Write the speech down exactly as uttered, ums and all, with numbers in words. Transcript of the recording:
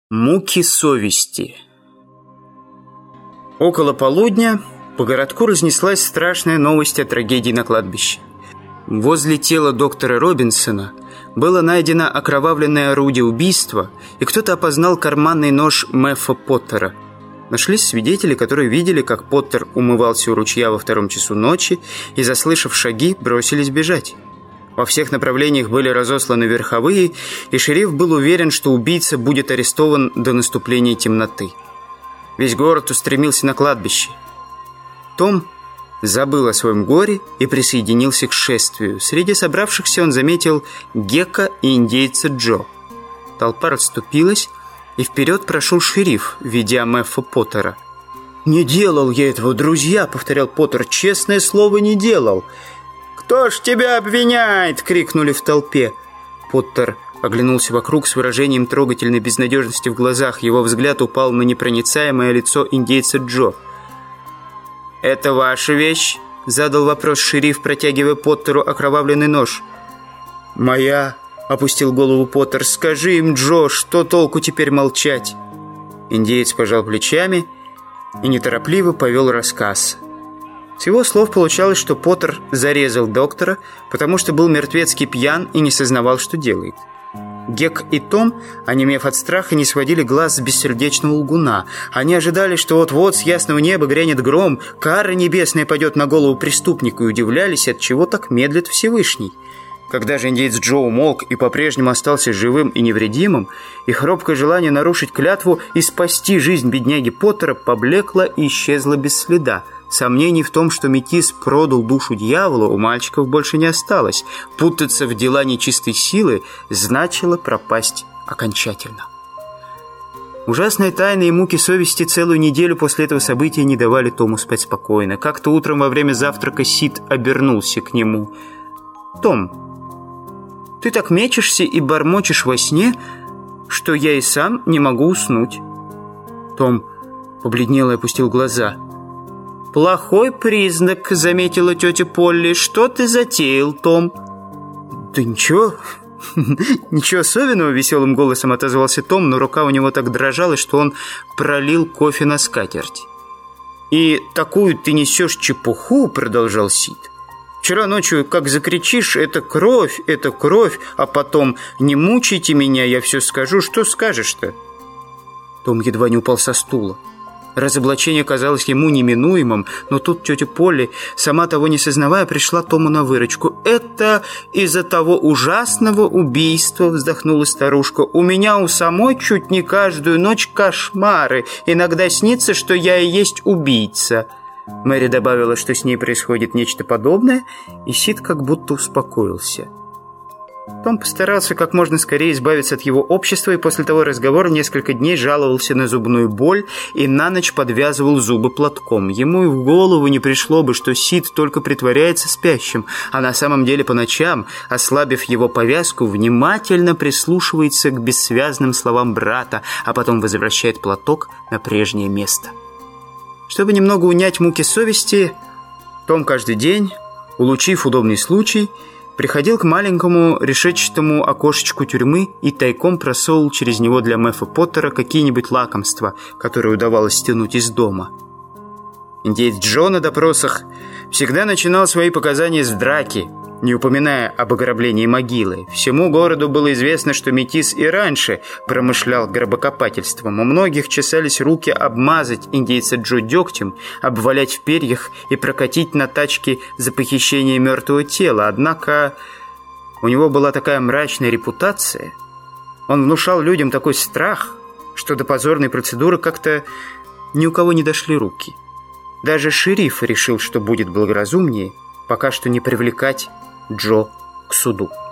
Муки совести. Около полудня по городку разнеслась страшная новость о трагедии на кладбище. Возле тела доктора Робинсона было найдено окровавленное орудие убийства, и кто-то опознал карманный нож Мэффа Поттера. Нашлись свидетели, которые видели, как Поттер умывался у ручья во втором часу ночи и, заслышав шаги, бросились бежать. Во всех направлениях были разосланы верховые, и шериф был уверен, что убийца будет арестован до наступления темноты. Весь город устремился на кладбище. Том забыл о своем горе и присоединился к шествию. Среди собравшихся он заметил Гека и индейца Джо. Толпа расступилась, и вперед прошел шериф, ведя Мэффа Поттера. «Не делал я этого, друзья!» — повторял Поттер. «Честное слово, не делал!» «Кто ж тебя обвиняет?» — крикнули в толпе. Поттер оглянулся вокруг с выражением трогательной безнадежности в глазах. Его взгляд упал на непроницаемое лицо индейца Джо. «Это ваша вещь?» — задал вопрос шериф, протягивая Поттеру окровавленный нож. «Моя?» — опустил голову Поттер. «Скажи им, Джо, что толку теперь молчать?» Индеец пожал плечами и неторопливо повел рассказ. С его слов получалось, что Поттер зарезал доктора, потому что был мертвецки пьян и не сознавал, что делает. Гек и Том, онемев от страха, не сводили глаз с бессердечного лгуна. Они ожидали, что вот-вот с ясного неба грянет гром, кара небесная пойдет на голову преступнику, и удивлялись, отчего так медлит Всевышний. Когда же индеец Джо умолк и по-прежнему остался живым и невредимым, их робкое желание нарушить клятву и спасти жизнь бедняги Поттера поблекло и исчезло без следа. Сомнений в том, что метис продал душу дьяволу, у мальчиков больше не осталось. Путаться в дела нечистой силы значило пропасть окончательно. Ужасные тайны и муки совести целую неделю после этого события не давали Тому спать спокойно. Как-то утром во время завтрака Сид обернулся к нему. «Том, ты так мечешься и бормочешь во сне, что я и сам не могу уснуть». Том побледнел и опустил глаза. «Плохой признак», — заметила тетя Полли. «Что ты затеял, Том?» «Да ничего, ничего особенного», — веселым голосом отозвался Том, но рука у него так дрожала, что он пролил кофе на скатерть. «И такую ты несешь чепуху», — продолжал Сид. «Вчера ночью, как закричишь, это кровь, это кровь, а потом не мучайте меня, я все скажу, что скажешь-то?» Том едва не упал со стула. Разоблачение казалось ему неминуемым, но тут тетя Полли, сама того не сознавая, пришла Тому на выручку. «Это из-за того ужасного убийства», — вздохнула старушка. «У меня у самой чуть не каждую ночь кошмары. Иногда снится, что я и есть убийца». Мэри добавила, что с ней происходит нечто подобное, и Сид как будто успокоился. Том постарался как можно скорее избавиться от его общества, и после того разговора несколько дней жаловался на зубную боль и на ночь подвязывал зубы платком. Ему и в голову не пришло бы, что Сид только притворяется спящим, а на самом деле по ночам, ослабив его повязку, внимательно прислушивается к бессвязным словам брата, а потом возвращает платок на прежнее место. Чтобы немного унять муки совести, Том каждый день, улучив удобный случай, приходил к маленькому решетчатому окошечку тюрьмы и тайком просовывал через него для Мэффа Поттера какие-нибудь лакомства, которые удавалось стянуть из дома. Индеец Джо на допросах всегда начинал свои показания с драки, не упоминая об ограблении могилы. Всему городу было известно, что метис и раньше промышлял гробокопательством. У многих чесались руки обмазать индейца Джо дегтем, обвалять в перьях и прокатить на тачке за похищение мертвого тела. Однако у него была такая мрачная репутация, он внушал людям такой страх, что до позорной процедуры как-то ни у кого не дошли руки. Даже шериф решил, что будет благоразумнее пока что не привлекать Джо к суду.